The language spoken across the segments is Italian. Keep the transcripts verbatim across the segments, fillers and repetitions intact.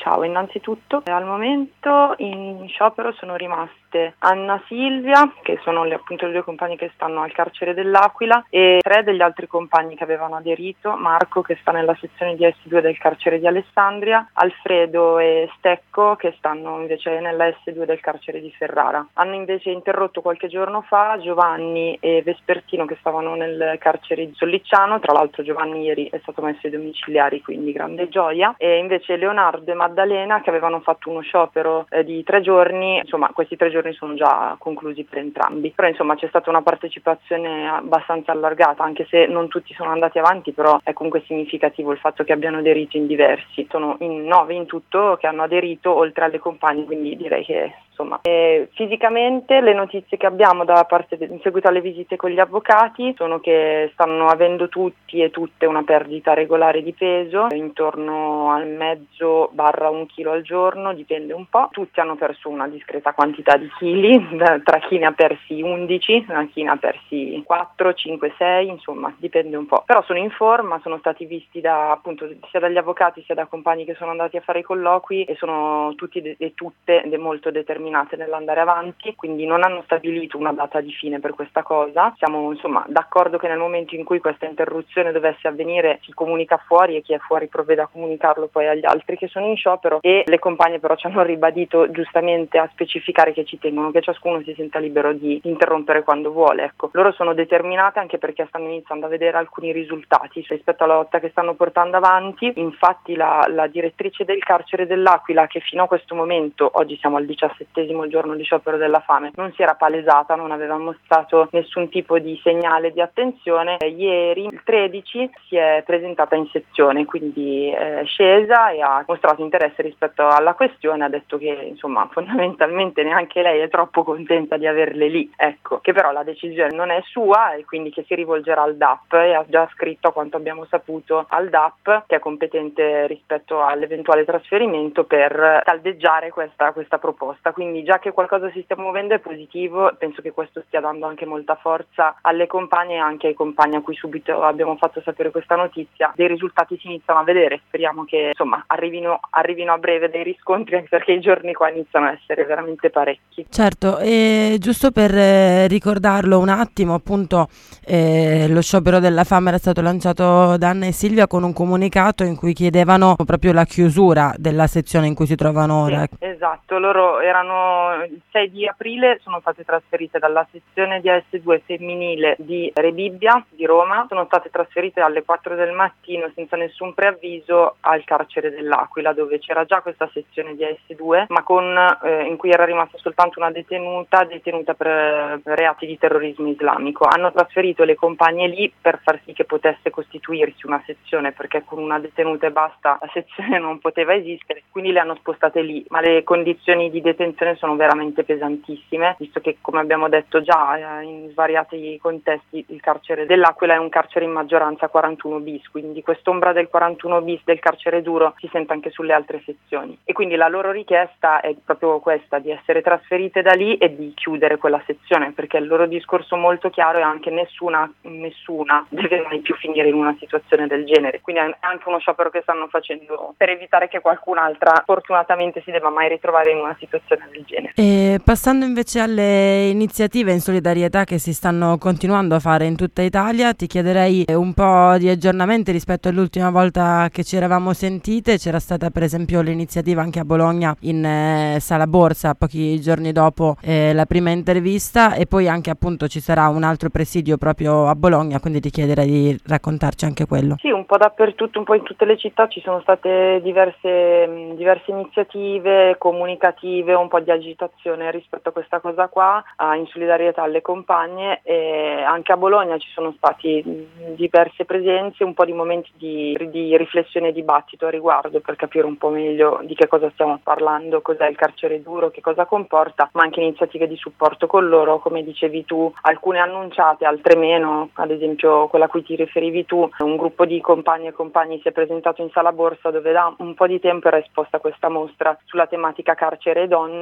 ciao, innanzitutto al momento in sciopero sono rimaste Anna Silvia, che sono le, appunto le due compagne che stanno al carcere dell'Aquila, e tre degli altri compagni che avevano aderito: Marco, che sta nella sezione di S due del carcere di Alessandria, Alfredo e Stecco, che stanno invece nella S due del carcere di Ferrara. Hanno invece interrotto qualche giorno fa Giovanni e Vespertino, che stavano nel carcere di Sollicciano. Tra l'altro Giovanni ieri è stato messo ai domiciliari, quindi grande gioia, e invece Leonardo e Maddalena, che avevano fatto uno sciopero eh, di tre giorni, insomma questi tre giorni sono già conclusi per entrambi, però insomma c'è stata una partecipazione abbastanza allargata, anche se non tutti sono andati avanti, però è comunque significativo il fatto che abbiano aderito in diversi. Sono in nove in tutto che hanno aderito, oltre alle compagne, quindi direi che insomma e fisicamente le notizie che abbiamo da parte de- in seguito alle visite con gli avvocati sono che stanno avendo tutti e tutte una perdita regolare di peso, intorno al mezzo barra un chilo al giorno, dipende un po'. Tutti hanno perso una discreta quantità di chili, tra chi ne ha persi undici, chi ne ha persi quattro, cinque, sei, insomma dipende un po'. Però sono in forma, sono stati visti da appunto sia dagli avvocati sia da compagni che sono andati a fare i colloqui, e sono tutti de- e tutte de- molto determinati nell'andare avanti, quindi non hanno stabilito una data di fine per questa cosa. Siamo insomma d'accordo che nel momento in cui questa interruzione dovesse avvenire si comunica fuori, e chi è fuori provvede a comunicarlo poi agli altri che sono in sciopero, e le compagne però ci hanno ribadito giustamente a specificare che ci tengono che ciascuno si senta libero di interrompere quando vuole. Ecco, loro sono determinate anche perché stanno iniziando a vedere alcuni risultati rispetto alla lotta che stanno portando avanti. Infatti la, la direttrice del carcere dell'Aquila, che fino a questo momento, oggi siamo al diciassettesimo giorno di sciopero della fame, non si era palesata, non aveva mostrato nessun tipo di segnale di attenzione, eh, ieri il tredici si è presentata in sezione, quindi è scesa e ha mostrato interesse rispetto alla questione. Ha detto che insomma fondamentalmente neanche lei è troppo contenta di averle lì, ecco, che però la decisione non è sua e quindi che si rivolgerà al D A P, e ha già scritto, a quanto abbiamo saputo, al D A P, che è competente rispetto all'eventuale trasferimento, per caldeggiare questa, questa proposta. Quindi già che qualcosa si stia muovendo è positivo, penso che questo stia dando anche molta forza alle compagne e anche ai compagni a cui subito abbiamo fatto sapere questa notizia. Dei risultati si iniziano a vedere, speriamo che insomma arrivino, arrivino a breve dei riscontri, anche perché i giorni qua iniziano a essere veramente parecchi. Certo, e giusto per eh, ricordarlo un attimo, appunto eh, lo sciopero della fame era stato lanciato da Anna e Silvia con un comunicato in cui chiedevano proprio la chiusura della sezione in cui si trovano ora. Sì, esatto, loro erano il sei di aprile, sono state trasferite dalla sezione di S due femminile di Rebibbia di Roma, sono state trasferite alle quattro del mattino senza nessun preavviso al carcere dell'Aquila, dove c'era già questa sezione di S due, ma con eh, in cui era rimasta soltanto una detenuta detenuta per, per reati di terrorismo islamico. Hanno trasferito le compagne lì per far sì che potesse costituirsi una sezione, perché con una detenuta e basta la sezione non poteva esistere, quindi le hanno spostate lì, ma le condizioni di detenzione sono veramente pesantissime, visto che, come abbiamo detto già in svariati contesti, il carcere dell'Aquila è un carcere in maggioranza quarantuno bis, quindi quest'ombra del quarantuno bis del carcere duro si sente anche sulle altre sezioni, e quindi la loro richiesta è proprio questa, di essere trasferite da lì e di chiudere quella sezione, perché il loro discorso molto chiaro è anche nessuna nessuna deve mai più finire in una situazione del genere, quindi è anche uno sciopero che stanno facendo per evitare che qualcun'altra fortunatamente si debba mai ritrovare in una situazione del genere. E passando invece alle iniziative in solidarietà che si stanno continuando a fare in tutta Italia, ti chiederei un po' di aggiornamenti rispetto all'ultima volta che ci eravamo sentite. C'era stata per esempio l'iniziativa anche a Bologna in eh, Sala Borsa pochi giorni dopo eh, la prima intervista, e poi anche appunto ci sarà un altro presidio proprio a Bologna, quindi ti chiederei di raccontarci anche quello. Sì, un po' dappertutto, un po' in tutte le città ci sono state diverse, diverse iniziative comunicative, un po' di agitazione rispetto a questa cosa qua, uh, in solidarietà alle compagne, e anche a Bologna ci sono stati diverse presenze, un po' di momenti di, di riflessione e dibattito a riguardo, per capire un po' meglio di che cosa stiamo parlando, cos'è il carcere duro, che cosa comporta, ma anche iniziative di supporto con loro, come dicevi tu, alcune annunciate, altre meno. Ad esempio quella a cui ti riferivi tu, un gruppo di compagni e compagni si è presentato in Sala Borsa, dove da un po' di tempo era esposta questa mostra sulla tematica carcere e donne,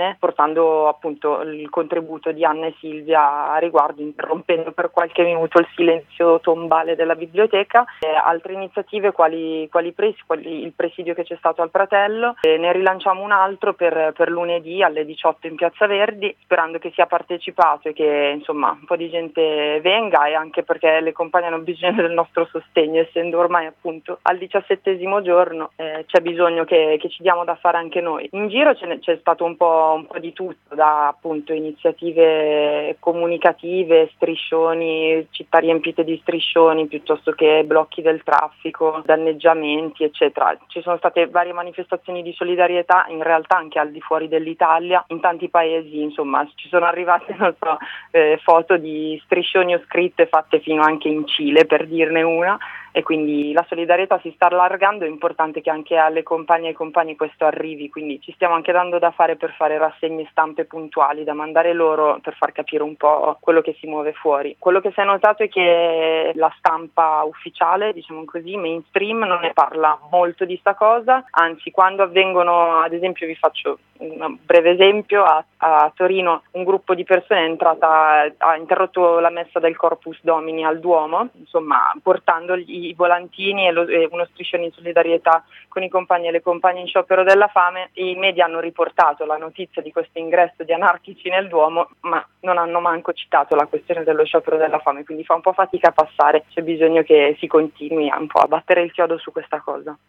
fame, portando appunto il contributo di Anna e Silvia a riguardo, interrompendo per qualche minuto il silenzio tombale della biblioteca. E altre iniziative quali, quali, pres- quali il presidio che c'è stato al Pratello, e ne rilanciamo un altro per, per lunedì alle diciotto in Piazza Verdi, sperando che sia partecipato e che insomma un po' di gente venga, e anche perché le compagne hanno bisogno del nostro sostegno, essendo ormai appunto al diciassettesimo giorno eh, c'è bisogno che, che ci diamo da fare anche noi. In giro ce ne, c'è stato un po', un po' di tutto, da appunto iniziative comunicative, striscioni, città riempite di striscioni piuttosto che blocchi del traffico, danneggiamenti eccetera. Ci sono state varie manifestazioni di solidarietà in realtà anche al di fuori dell'Italia, in tanti paesi, insomma ci sono arrivate non so, eh, foto di striscioni o scritte fatte fino anche in Cile, per dirne una. E quindi la solidarietà si sta allargando, è importante che anche alle compagne e ai compagni questo arrivi, quindi ci stiamo anche dando da fare per fare rassegne stampe puntuali da mandare loro per far capire un po' quello che si muove fuori. Quello che si è notato è che la stampa ufficiale, diciamo così, mainstream, non ne parla molto di sta cosa, anzi quando avvengono, ad esempio vi faccio un breve esempio, a, a Torino un gruppo di persone è entrata, ha interrotto la messa del Corpus Domini al Duomo, insomma portando gli i volantini e, lo, e uno striscione in solidarietà con i compagni e le compagne in sciopero della fame. I media hanno riportato la notizia di questo ingresso di anarchici nel Duomo, ma non hanno manco citato la questione dello sciopero della fame, quindi fa un po' fatica a passare, c'è bisogno che si continui un po' a battere il chiodo su questa cosa.